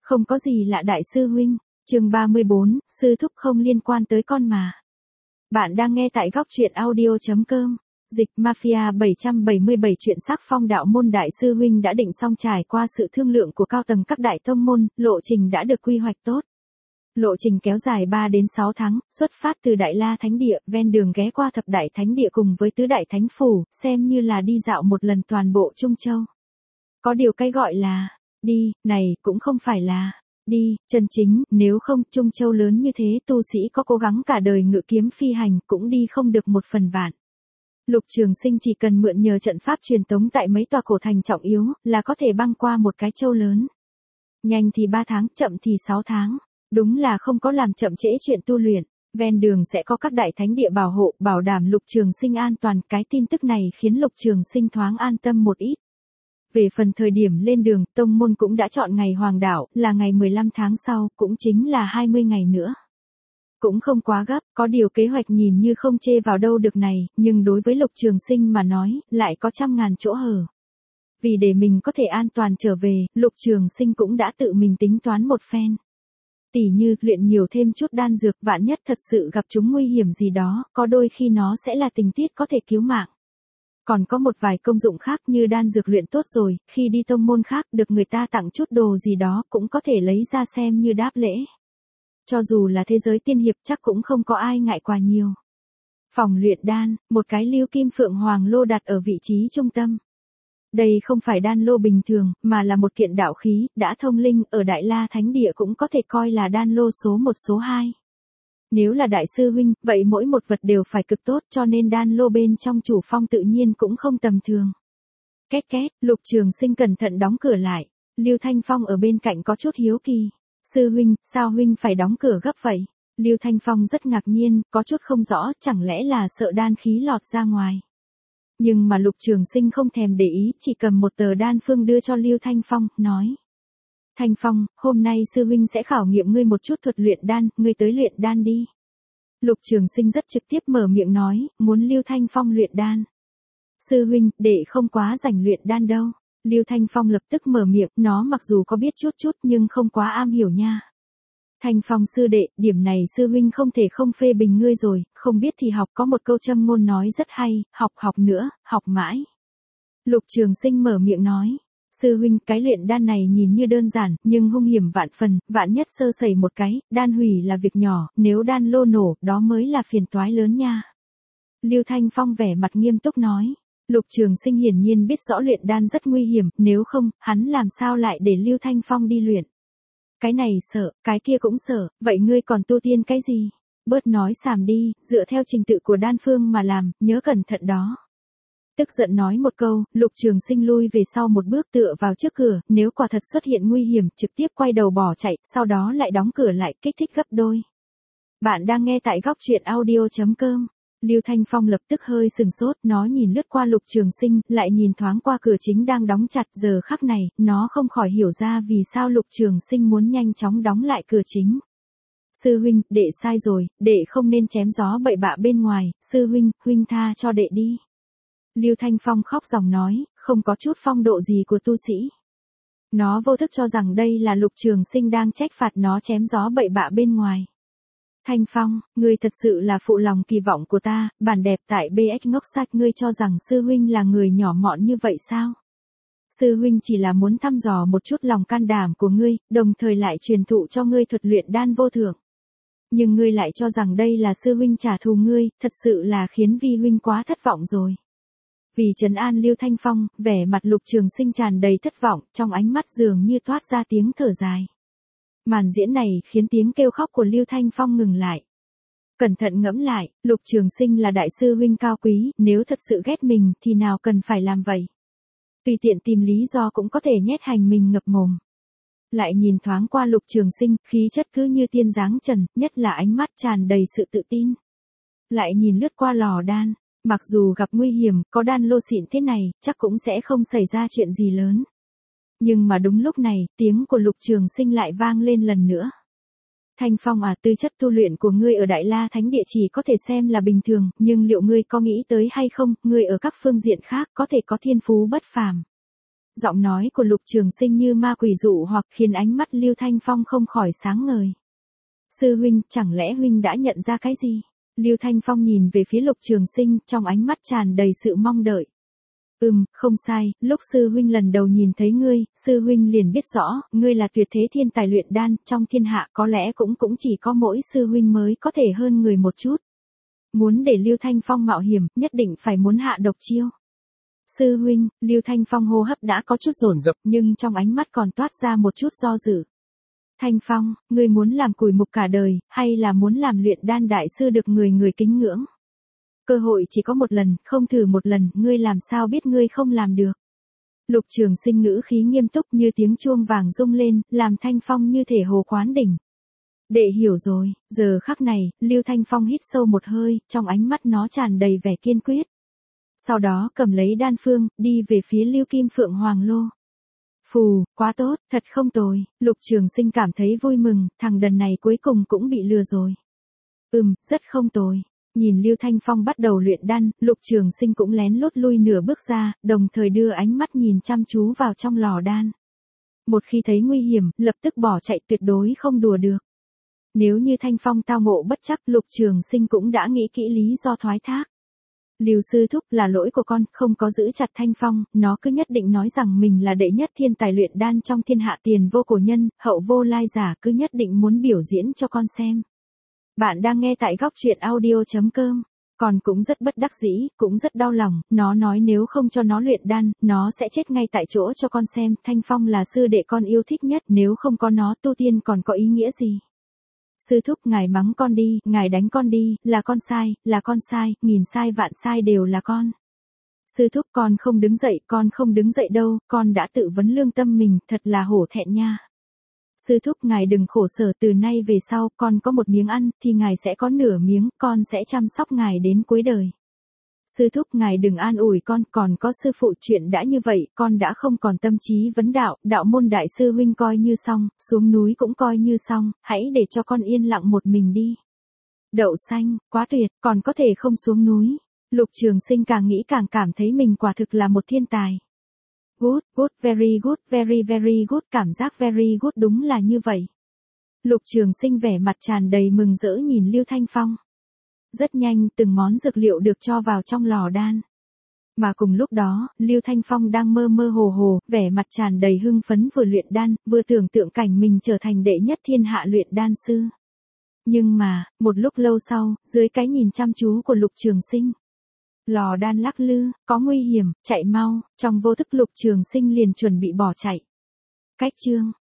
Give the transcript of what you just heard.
Không có gì lạ đại sư huynh. Chương 34, sư thúc không liên quan tới con mà. Bạn đang nghe tại góc truyện audio.com. Dịch Mafia 777 chuyện sắc phong đạo môn đại sư huynh đã định xong trải qua sự thương lượng của cao tầng các đại tông môn, lộ trình đã được quy hoạch tốt. Lộ trình kéo dài 3 đến 6 tháng, xuất phát từ Đại La Thánh Địa, ven đường ghé qua Thập Đại Thánh Địa cùng với Tứ Đại Thánh Phủ, xem như là đi dạo một lần toàn bộ Trung Châu. Có điều cái gọi là đi, này cũng không phải là đi, chân chính, nếu không Trung Châu lớn như thế tu sĩ có cố gắng cả đời ngự kiếm phi hành cũng đi không được một phần vạn. Lục Trường Sinh chỉ cần mượn nhờ trận pháp truyền tống tại mấy tòa cổ thành trọng yếu là có thể băng qua một cái châu lớn. Nhanh thì 3 tháng, chậm thì 6 tháng. Đúng là không có làm chậm trễ chuyện tu luyện. Ven đường sẽ có các đại thánh địa bảo hộ, bảo đảm Lục Trường Sinh an toàn. Cái tin tức này khiến Lục Trường Sinh thoáng an tâm một ít. Về phần thời điểm lên đường, tông môn cũng đã chọn ngày hoàng đạo, là ngày 15 tháng sau, cũng chính là 20 ngày nữa. Cũng không quá gấp, có điều kế hoạch nhìn như không chê vào đâu được này, nhưng đối với Lục Trường Sinh mà nói, lại có trăm ngàn chỗ hở. Vì để mình có thể an toàn trở về, Lục Trường Sinh cũng đã tự mình tính toán một phen. Tỉ như, luyện nhiều thêm chút đan dược, vạn nhất thật sự gặp chúng nguy hiểm gì đó, có đôi khi nó sẽ là tình tiết có thể cứu mạng. Còn có một vài công dụng khác như đan dược luyện tốt rồi, khi đi tông môn khác được người ta tặng chút đồ gì đó cũng có thể lấy ra xem như đáp lễ. Cho dù là thế giới tiên hiệp chắc cũng không có ai ngại quà nhiều. Phòng luyện đan, một cái lưu kim phượng hoàng lô đặt ở vị trí trung tâm. Đây không phải đan lô bình thường, mà là một kiện đạo khí, đã thông linh, ở Đại La Thánh Địa cũng có thể coi là đan lô số 1 số 2. Nếu là đại sư huynh, vậy mỗi một vật đều phải cực tốt cho nên đan lô bên trong chủ phong tự nhiên cũng không tầm thường. Két két, Lục Trường Sinh cẩn thận đóng cửa lại. Lưu Thanh Phong ở bên cạnh có chút hiếu kỳ. Sư huynh, sao huynh phải đóng cửa gấp vậy? Lưu Thanh Phong rất ngạc nhiên, có chút không rõ, chẳng lẽ là sợ đan khí lọt ra ngoài. Nhưng mà Lục Trường Sinh không thèm để ý, chỉ cầm một tờ đan phương đưa cho Lưu Thanh Phong, nói. Thanh Phong, hôm nay sư huynh sẽ khảo nghiệm ngươi một chút thuật luyện đan, ngươi tới luyện đan đi. Lục Trường Sinh rất trực tiếp mở miệng nói, muốn Lưu Thanh Phong luyện đan. Sư huynh, đệ không quá rảnh luyện đan đâu. Lưu Thanh Phong lập tức mở miệng, nó mặc dù có biết chút chút nhưng không quá am hiểu nha. Thanh Phong sư đệ, điểm này sư huynh không thể không phê bình ngươi rồi, không biết thì học, có một câu châm ngôn nói rất hay, học học nữa, học mãi. Lục Trường Sinh mở miệng nói, sư huynh, cái luyện đan này nhìn như đơn giản, nhưng hung hiểm vạn phần, vạn nhất sơ sẩy một cái, đan hủy là việc nhỏ, nếu đan lô nổ, đó mới là phiền toái lớn nha. Lưu Thanh Phong vẻ mặt nghiêm túc nói. Lục Trường Sinh hiển nhiên biết rõ luyện đan rất nguy hiểm, nếu không, hắn làm sao lại để Lưu Thanh Phong đi luyện. Cái này sợ, cái kia cũng sợ, vậy ngươi còn tu tiên cái gì? Bớt nói xàm đi, dựa theo trình tự của đan phương mà làm, nhớ cẩn thận đó. Tức giận nói một câu, Lục Trường Sinh lui về sau một bước tựa vào trước cửa, nếu quả thật xuất hiện nguy hiểm, trực tiếp quay đầu bỏ chạy, sau đó lại đóng cửa lại, kích thích gấp đôi. Bạn đang nghe tại góc truyện audio.com. Lưu Thanh Phong lập tức hơi sừng sốt, nó nhìn lướt qua Lục Trường Sinh, lại nhìn thoáng qua cửa chính đang đóng chặt, giờ khắc này, nó không khỏi hiểu ra vì sao Lục Trường Sinh muốn nhanh chóng đóng lại cửa chính. Sư huynh, đệ sai rồi, đệ không nên chém gió bậy bạ bên ngoài, sư huynh, huynh tha cho đệ đi. Lưu Thanh Phong khóc ròng nói, không có chút phong độ gì của tu sĩ. Nó vô thức cho rằng đây là Lục Trường Sinh đang trách phạt nó chém gió bậy bạ bên ngoài. Thanh Phong, ngươi thật sự là phụ lòng kỳ vọng của ta, bản đẹp tại BX ngốc sách, ngươi cho rằng sư huynh là người nhỏ mọn như vậy sao? Sư huynh chỉ là muốn thăm dò một chút lòng can đảm của ngươi, đồng thời lại truyền thụ cho ngươi thuật luyện đan vô thượng. Nhưng ngươi lại cho rằng đây là sư huynh trả thù ngươi, thật sự là khiến vi huynh quá thất vọng rồi. Vì trấn an Lưu Thanh Phong, vẻ mặt Lục Trường Sinh tràn đầy thất vọng, trong ánh mắt dường như toát ra tiếng thở dài. Màn diễn này khiến tiếng kêu khóc của Lưu Thanh Phong ngừng lại. Cẩn thận ngẫm lại, Lục Trường Sinh là đại sư huynh cao quý, nếu thật sự ghét mình thì nào cần phải làm vậy. Tùy tiện tìm lý do cũng có thể nhét hành mình ngập mồm. Lại nhìn thoáng qua Lục Trường Sinh, khí chất cứ như tiên dáng trần, nhất là ánh mắt tràn đầy sự tự tin. Lại nhìn lướt qua lò đan, mặc dù gặp nguy hiểm, có đan lô xịn thế này, chắc cũng sẽ không xảy ra chuyện gì lớn. Nhưng mà đúng lúc này, tiếng của Lục Trường Sinh lại vang lên lần nữa. Thanh Phong à, tư chất tu luyện của ngươi ở Đại La Thánh Địa chỉ có thể xem là bình thường, nhưng liệu ngươi có nghĩ tới hay không, ngươi ở các phương diện khác có thể có thiên phú bất phàm. Giọng nói của Lục Trường Sinh như ma quỷ dụ hoặc khiến ánh mắt Lưu Thanh Phong không khỏi sáng ngời. Sư huynh, chẳng lẽ huynh đã nhận ra cái gì? Lưu Thanh Phong nhìn về phía Lục Trường Sinh, trong ánh mắt tràn đầy sự mong đợi. Không sai, lúc sư huynh lần đầu nhìn thấy ngươi, sư huynh liền biết rõ, ngươi là tuyệt thế thiên tài luyện đan, trong thiên hạ có lẽ cũng chỉ có mỗi sư huynh mới có thể hơn người một chút. Muốn để Lưu Thanh Phong mạo hiểm, nhất định phải muốn hạ độc chiêu. Sư huynh, Lưu Thanh Phong hô hấp đã có chút dồn dập nhưng trong ánh mắt còn toát ra một chút do dự. Thanh Phong, ngươi muốn làm cùi mục cả đời, hay là muốn làm luyện đan đại sư được người người kính ngưỡng? Cơ hội chỉ có một lần, không thử một lần, ngươi làm sao biết ngươi không làm được? Lục Trường Sinh ngữ khí nghiêm túc như tiếng chuông vàng rung lên, làm Thanh Phong như thể hồ quán đỉnh. Đệ hiểu rồi, giờ khắc này, Lưu Thanh Phong hít sâu một hơi, trong ánh mắt nó tràn đầy vẻ kiên quyết. Sau đó cầm lấy đan phương, đi về phía Lưu Kim Phượng Hoàng Lô. Phù, quá tốt, thật không tồi, Lục Trường Sinh cảm thấy vui mừng, thằng đần này cuối cùng cũng bị lừa rồi. Rất không tồi. Nhìn Lưu Thanh Phong bắt đầu luyện đan, Lục Trường Sinh cũng lén lút lui nửa bước ra, đồng thời đưa ánh mắt nhìn chăm chú vào trong lò đan. Một khi thấy nguy hiểm, lập tức bỏ chạy, tuyệt đối không đùa được. Nếu như Thanh Phong tao ngộ bất trắc, Lục Trường Sinh cũng đã nghĩ kỹ lý do thoái thác. Lưu sư thúc, là lỗi của con, không có giữ chặt Thanh Phong, nó cứ nhất định nói rằng mình là đệ nhất thiên tài luyện đan trong thiên hạ, tiền vô cổ nhân, hậu vô lai giả, cứ nhất định muốn biểu diễn cho con xem. Bạn đang nghe tại góc truyện audio.com. Con cũng rất bất đắc dĩ, cũng rất đau lòng, nó nói nếu không cho nó luyện đan, nó sẽ chết ngay tại chỗ cho con xem. Thanh Phong là sư đệ con yêu thích nhất, nếu không có nó tu tiên còn có ý nghĩa gì? Sư thúc, ngài mắng con đi, ngài đánh con đi, là con sai, nghìn sai vạn sai đều là con. Sư thúc, con không đứng dậy đâu, con đã tự vấn lương tâm mình, thật là hổ thẹn nha. Sư thúc, ngài đừng khổ sở, từ nay về sau, con có một miếng ăn, thì ngài sẽ có nửa miếng, con sẽ chăm sóc ngài đến cuối đời. Sư thúc, ngài đừng an ủi con, còn có sư phụ, chuyện đã như vậy, con đã không còn tâm trí vấn đạo, đạo môn đại sư huynh coi như xong, xuống núi cũng coi như xong, hãy để cho con yên lặng một mình đi. Đậu xanh, quá tuyệt, còn có thể không xuống núi. Lục Trường Sinh càng nghĩ càng cảm thấy mình quả thực là một thiên tài. Good, very good, cảm giác very good, đúng là như vậy. Lục Trường Sinh vẻ mặt tràn đầy mừng rỡ nhìn Lưu Thanh Phong. Rất nhanh, từng món dược liệu được cho vào trong lò đan. Mà cùng lúc đó, Lưu Thanh Phong đang mơ mơ hồ hồ, vẻ mặt tràn đầy hưng phấn, vừa luyện đan, vừa tưởng tượng cảnh mình trở thành đệ nhất thiên hạ luyện đan sư. Nhưng mà, một lúc lâu sau, dưới cái nhìn chăm chú của Lục Trường Sinh, lò đan lắc lư, có nguy hiểm, chạy mau, trong vô thức Lục Trường Sinh liền chuẩn bị bỏ chạy. Cách chương